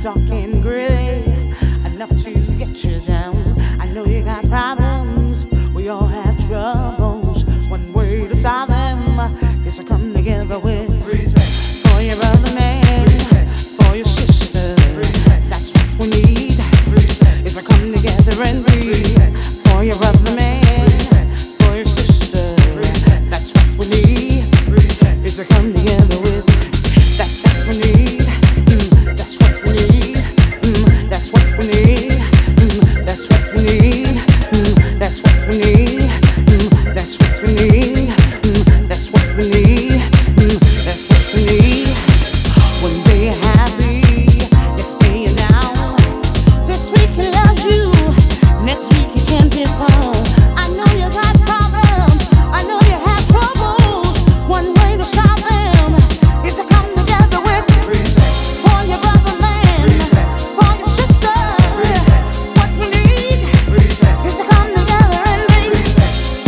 dark and gray, enough to get you down. I know you got problems, we all have troubles. One way to solve them is to come together with respect for your other man, respect for your sister. Respect. That's what we need. Respect. Is to come together and breathe for your other man, respect for your sister. Respect. That's what we need. Respect. Is to come together with. That's what we need. That's what we need. That's what we need. That's what we need. That's what we need. That's what we need. That's what we need. That's what we need. One day you're happy, next day you're down. This week he loves you, next week he can't be found. I know you got problems, I know you have troubles. One way to solve them is to come together with respect for your brother man, respect for your sister. Respect. What we need respect is to come together and be respect.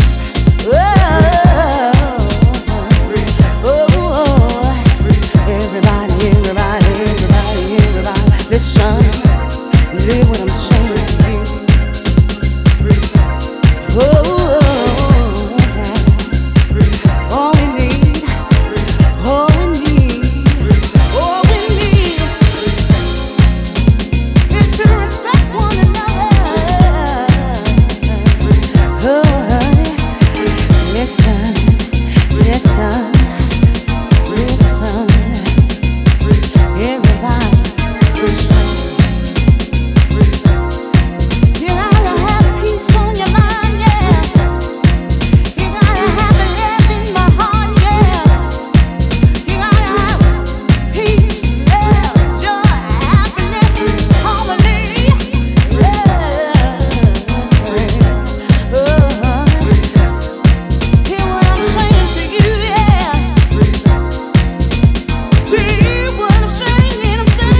Everybody, listen, live what I'm saying. All we need, all we need, all we need is to respect one another. Listen, listen. Everybody, you gotta have peace on your mind, yeah. You gotta have love in my heart, yeah. You gotta have peace, love, joy, happiness, harmony, Hear what I'm saying to you, yeah. Hear what I'm saying, yeah.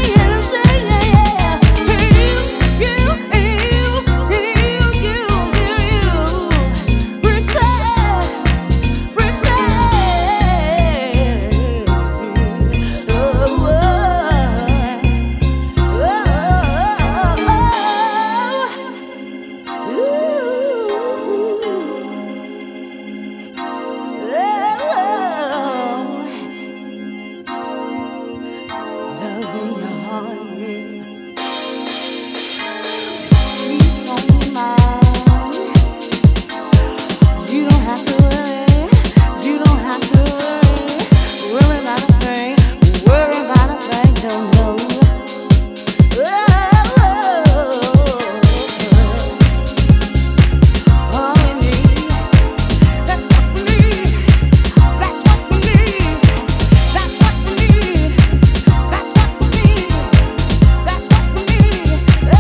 Love in your heart, yeah. Peace on your mind. You don't have to worry. You don't have to worry. Worry about a thing. Worry about a thing. Don't know. All we need. That's what we need. That's what we need. That's what we need. That's what we need. That's what we need.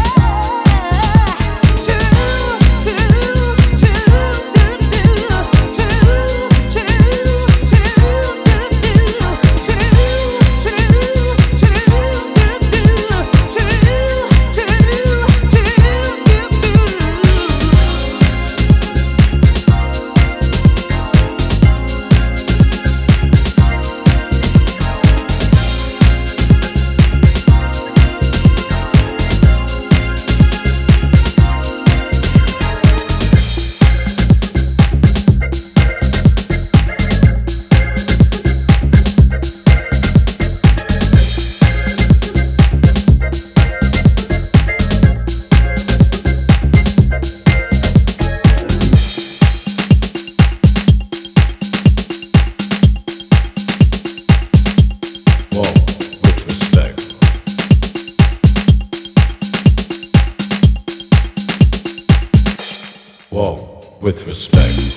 Walk with respect.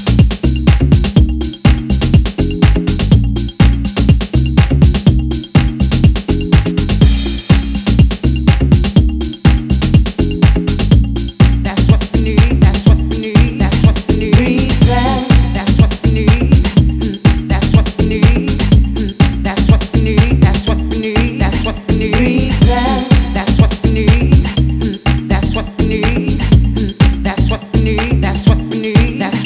That's what we need. That's what we need. That's what we need. That's what we need. That's what we need. That's what we need. That's what we need. That's what we need. That's what we need. That's what we need. That's what we need. That's what we need. That's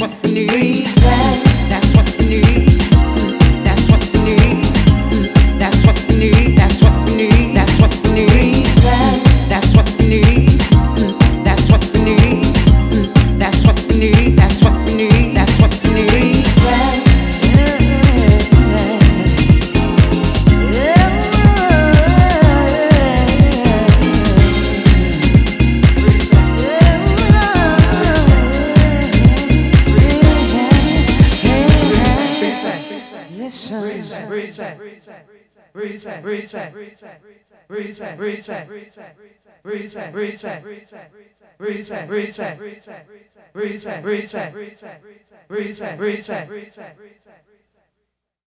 mission. Respect, respect, respect, respect, respect, respect, respect, respect, respect, respect, respect, respect, respect, respect, respect, respect, respect.